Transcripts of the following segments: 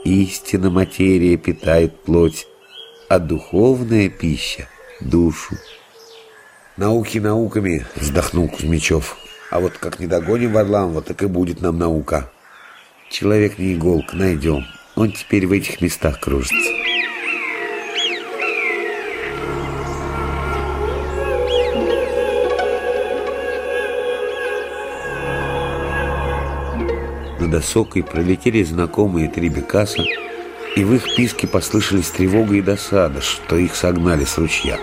Истинно материя питает плоть, а духовная пища — душу. «Науки науками», — вздохнул Кузьмичев. «А вот как не догоним Варламова, так и будет нам наука. Человек не иголка, найдем. Он теперь в этих местах кружится». Над осокой пролетели знакомые 3 бекаса, и в их писке послышались тревога и досада, что их согнали с ручья.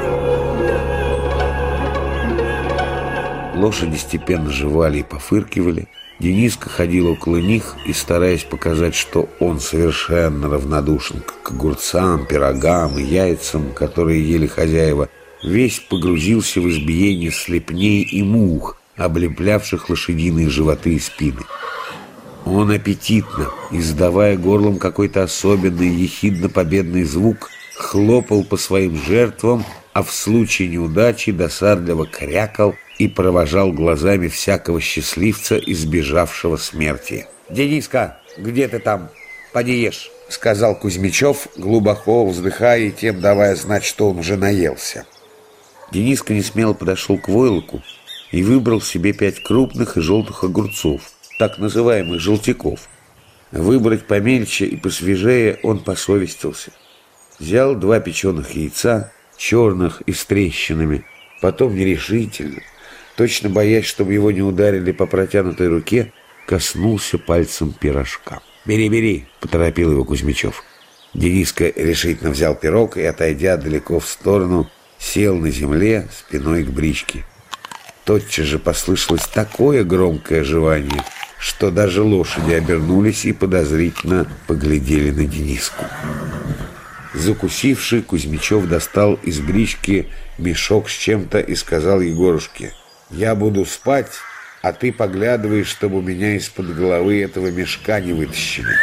Лошади степенно жевали и пофыркивали. Дениска ходил около них и, стараясь показать, что он совершенно равнодушен к огурцам, пирогам и яйцам, которые ели хозяева, весь погрузился в избиение слепней и мух, облеплявших лошадиные животы и спины. Он аппетитно, издавая горлом какой-то особенный ехидно-победный звук, хлопал по своим жертвам, а в случае неудачи досадливо крякал и провожал глазами всякого счастливца, избежавшего смерти. «Дениска, где ты там? Поди ешь», — сказал Кузьмичев, глубоко вздыхая и тем давая знать, что он уже наелся. Дениска несмело подошел к войлоку и выбрал себе 5 крупных и желтых огурцов, так называемых желтяков. Выбрать помельче и посвежее он посовестился. Взял 2 печеных яйца, черных и с трещинами, потом нерешительно, точно боясь, чтобы его не ударили по протянутой руке, коснулся пальцем пирожка. «Бери, бери!» — поторопил его Кузьмичев. Дениска решительно взял пирог и, отойдя далеко в сторону, сел на земле спиной к бричке. Тотчас же послышалось такое громкое жевание, что даже лошади обернулись и подозрительно поглядели на Дениску. Закусивший, Кузьмичев достал из брички мешок с чем-то и сказал Егорушке: «Я буду спать, а ты поглядывай, чтобы у меня из-под головы этого мешка не вытащили».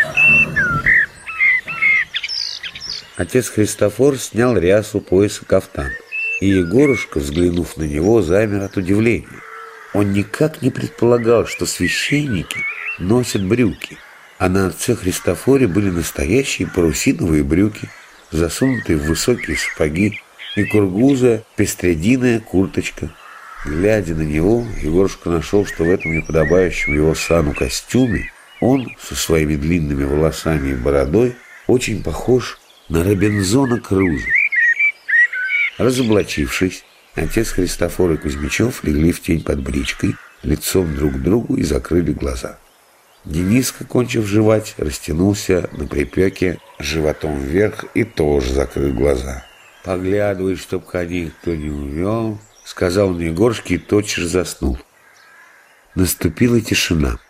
Отец Христофор снял рясу, пояс и кафтан, и Егорушка, взглянув на него, замер от удивления. Он никак не предполагал, что священники носят брюки, а на отце Христофоре были настоящие парусиновые брюки, засунутые в высокие сапоги, и кургузая пестрединая курточка. Глядя на него, Егорушка нашел, что в этом неподобающем его сану костюме он со своими длинными волосами и бородой очень похож на Робинзона Крузо. Разоблачившись, отец Христофор и Кузьмичев легли в тень под бричкой, лицом друг к другу, и закрыли глаза. Дениска, кончив жевать, растянулся на припеке животом вверх и тоже закрыл глаза. «Поглядывай, чтоб коней кто не увел», — сказал он Егорушке и тотчас заснул. Наступила тишина.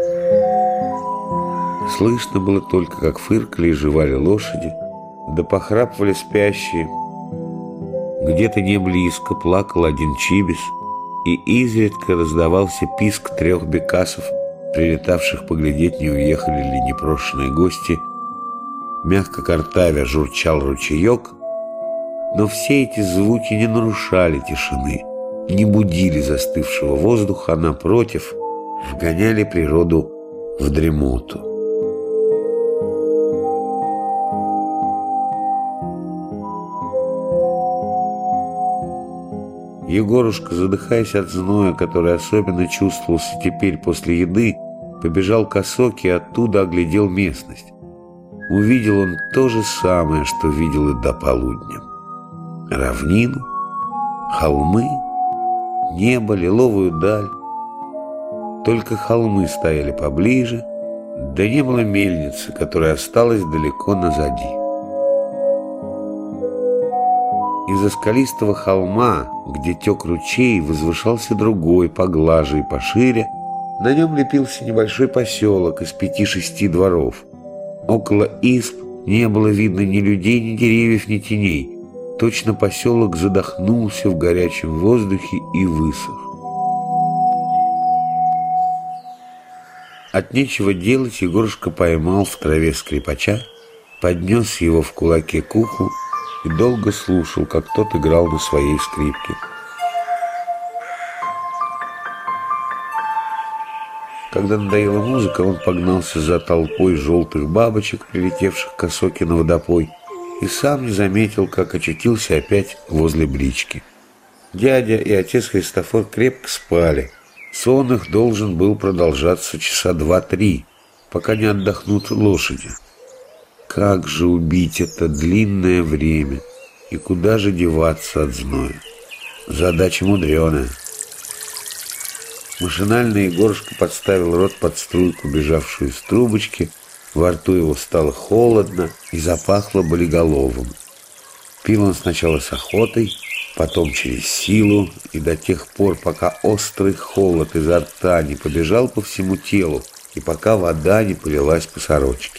Слышно было только, как фыркали и жевали лошади, да похрапывали спящие. Где-то не близко плакал один чибис, и изредка раздавался писк 3 бекасов, прилетавших поглядеть, не уехали ли непрошенные гости. Мягко картавя журчал ручеек, но все эти звуки не нарушали тишины, не будили застывшего воздуха, а напротив вгоняли природу в дремоту. Егорушка, задыхаясь от зноя, который особенно чувствовался теперь после еды, побежал к осоке и оттуда оглядел местность. Увидел он то же самое, что видел и до полудня. Равнину, холмы, небо, лиловую даль. Только холмы стояли поближе, да не было мельницы, которая осталась далеко назади. Из-за скалистого холма, где тек ручей, возвышался другой, поглаже и пошире. На нем лепился небольшой поселок из 5-6 дворов. Около изб не было видно ни людей, ни деревьев, ни теней. Точно поселок задохнулся в горячем воздухе и высох. От нечего делать Егорушка поймал в траве скрипача, поднес его в кулаке к уху и долго слушал, как тот играл на своей скрипке. Когда надоела музыка, он погнался за толпой желтых бабочек, прилетевших к осоке на водопой, и сам не заметил, как очутился опять возле брички. Дядя и отец Христофор крепко спали. Сон их должен был продолжаться часа 2-3, пока не отдохнут лошади. Как же убить это длинное время и куда же деваться от зноя? Задача мудреная. Машинально Егорушка подставил рот под струйку, бежавшую из трубочки. Во рту его стало холодно и запахло болиголовым. Пил он сначала с охотой, потом через силу, и до тех пор, пока острый холод изо рта не побежал по всему телу, и пока вода не полилась по сорочке.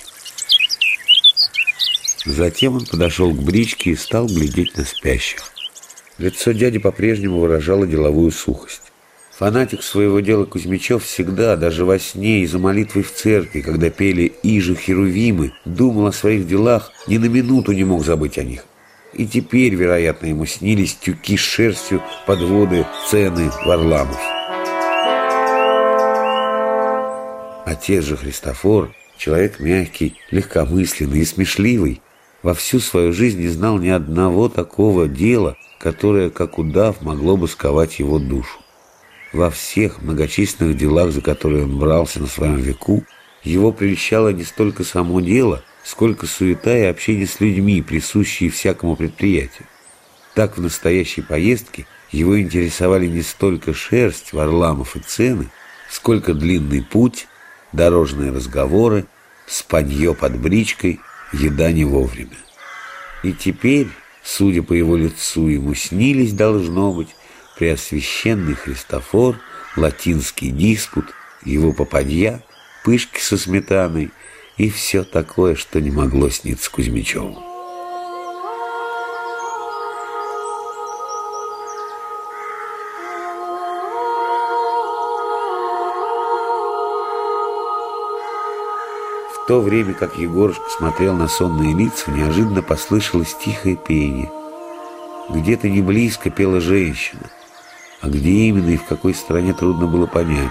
Затем он подошел к бричке и стал глядеть на спящих. Лицо дяди по-прежнему выражало деловую сухость. Фанатик своего дела Кузьмичев всегда, даже во сне и за молитвой в церкви, когда пели «Иже Херувимы», думал о своих делах, ни на минуту не мог забыть о них. И теперь, вероятно, ему снились тюки с шерстью, подводы, цены, Варламов. Отец же Христофор, человек мягкий, легкомысленный и смешливый, во всю свою жизнь не знал ни одного такого дела, которое, как удав, могло бы сковать его душу. Во всех многочисленных делах, за которые он брался на своем веку, его прельщало не столько само дело, сколько суета и общение с людьми, присущие всякому предприятию. Так в настоящей поездке его интересовали не столько шерсть, Варламов и цены, сколько длинный путь, дорожные разговоры, спанье под бричкой, еда не вовремя. И теперь, судя по его лицу, ему снились, должно быть, Преосвященный Христофор, латинский диспут, его попадья, пышки со сметаной и все такое, что не могло сниться Кузьмичеву. В то время, как Егорушка смотрел на сонные лица, неожиданно послышалось тихое пение. Где-то не близко пела женщина, а где именно и в какой стране трудно было понять.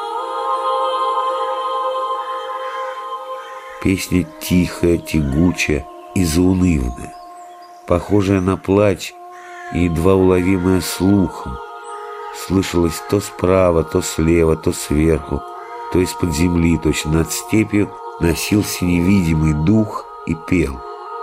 Песня тихая, тягучая и заунывная, похожая на плач и едва уловимая слухом. Слышалось то справа, то слева, то сверху, то из-под земли, точно над степью носился невидимый дух и пел.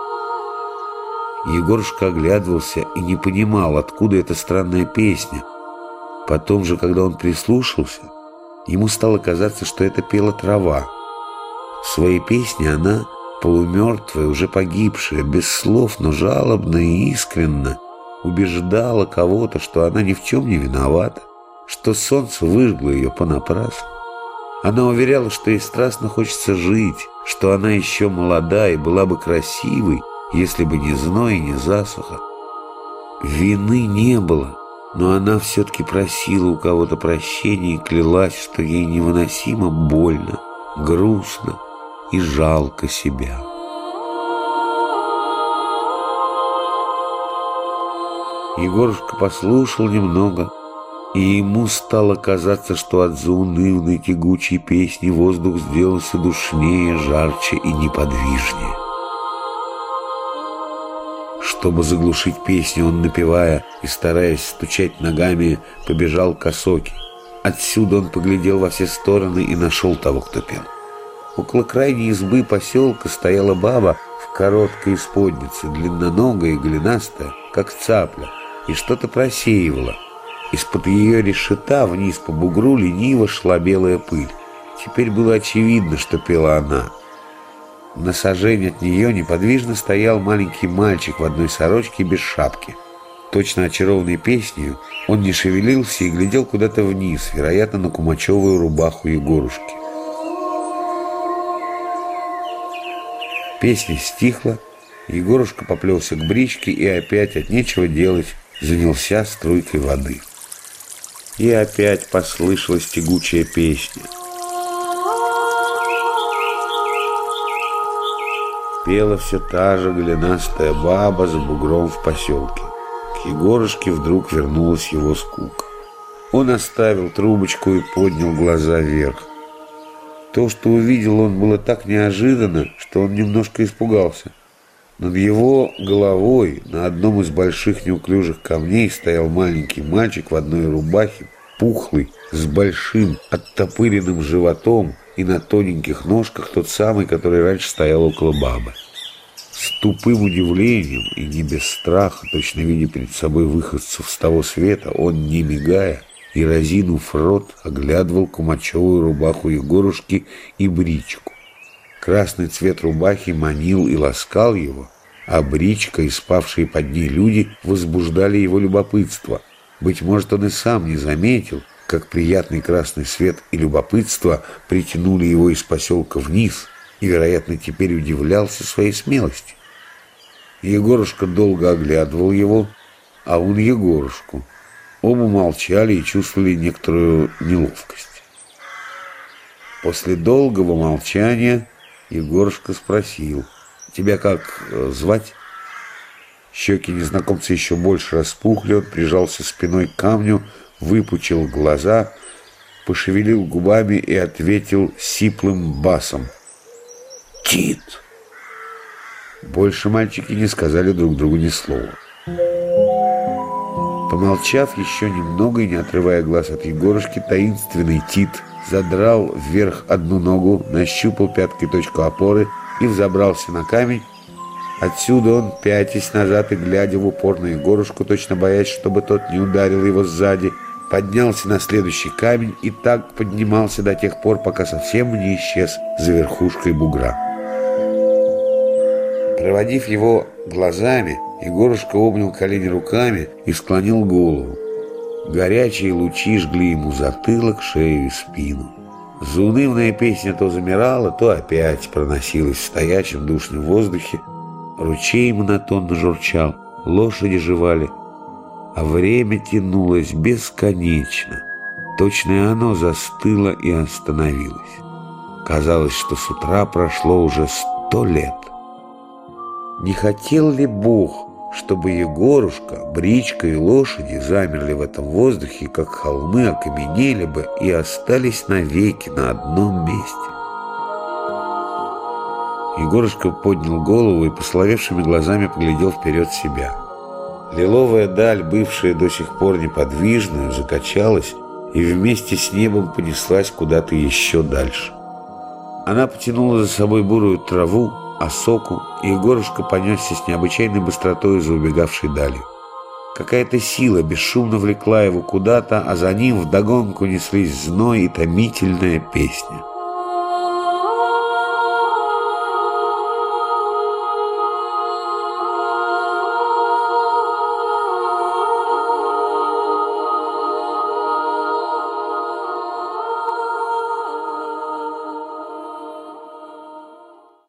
Егорушка оглядывался и не понимал, откуда эта странная песня. Потом же, когда он прислушался, ему стало казаться, что это пела трава. В своей песне она, полумертвая, уже погибшая, без слов, но жалобно и искренно, убеждала кого-то, что она ни в чем не виновата, что солнце выжгло ее понапрасну. Она уверяла, что ей страстно хочется жить, что она еще молода и была бы красивой, если бы не зной и не засуха. Вины не было, но она все-таки просила у кого-то прощения и клялась, что ей невыносимо больно, грустно и жалко себя. Егорушка послушал немного, и ему стало казаться, что от заунывной тягучей песни воздух сделался душнее, жарче и неподвижнее. Чтобы заглушить песню, он, напевая и стараясь стучать ногами, побежал к осоке. Отсюда он поглядел во все стороны и нашел того, кто пел. Около крайней избы поселка стояла баба в короткой исподнице, длинноногая и голенастая, как цапля, и что-то просеивала. Из-под ее решета вниз по бугру лениво шла белая пыль. Теперь было очевидно, что пела она. На сажень от нее неподвижно стоял маленький мальчик в одной сорочке без шапки. Точно очарованный песнею, он не шевелился и глядел куда-то вниз, вероятно, на кумачевую рубаху Егорушки. Песня стихла, Егорушка поплелся к бричке и опять от нечего делать занялся струйкой воды. И опять послышалась тягучая песня. Пела все та же голенастая баба за бугром в поселке. К Егорушке вдруг вернулась его скука. Он оставил трубочку и поднял глаза вверх. То, что увидел он, было так неожиданно, что он немножко испугался. Над его головой на одном из больших неуклюжих камней стоял маленький мальчик в одной рубахе, пухлый, с большим оттопыренным животом и на тоненьких ножках, тот самый, который раньше стоял около бабы. С тупым удивлением и не без страха, точно видя перед собой выходцев с того света, он, не мигая и разинув рот, оглядывал кумачевую рубаху Егорушки и бричку. Красный цвет рубахи манил и ласкал его, а бричка и спавшие под ней люди возбуждали его любопытство. Быть может, он и сам не заметил, как приятный красный свет и любопытство притянули его из поселка вниз, и, вероятно, теперь удивлялся своей смелости. Егорушка долго оглядывал его, а он Егорушку. Оба молчали и чувствовали некоторую неловкость. После долгого молчания Егорушка спросил: «Тебя как звать?» Щеки незнакомца еще больше распухли, он прижался спиной к камню, выпучил глаза, пошевелил губами и ответил сиплым басом: «Тит!» Больше мальчики не сказали друг другу ни слова. Помолчав еще немного и не отрывая глаз от Егорушки, таинственный Тит задрал вверх одну ногу, нащупал пяткой точку опоры и взобрался на камень. Отсюда он, пятясь назад и глядя в упор на Егорушку, точно боясь, чтобы тот не ударил его сзади, поднялся на следующий камень и так поднимался до тех пор, пока совсем не исчез за верхушкой бугра. Проводив его глазами, Егорушка обнял колени руками и склонил голову. Горячие лучи жгли ему затылок, шею и спину. Заунывная песня то замирала, то опять проносилась в стоячем душном воздухе. Ручей монотонно журчал, лошади жевали, а время тянулось бесконечно. Точно оно застыло и остановилось. Казалось, что с утра прошло уже 100 лет. Не хотел ли Бог, чтобы Егорушка, бричка и лошади замерли в этом воздухе, как холмы окаменели бы и остались навеки на одном месте? Егорушка поднял голову и посоловевшими глазами поглядел вперед себя. Лиловая даль, бывшая до сих пор неподвижную, закачалась и вместе с небом понеслась куда-то еще дальше. Она потянула за собой бурую траву, осоку, и Егорушка понесся с необычайной быстротой за убегавшей далью. Какая-то сила бесшумно влекла его куда-то, а за ним вдогонку неслись зной и томительная песня.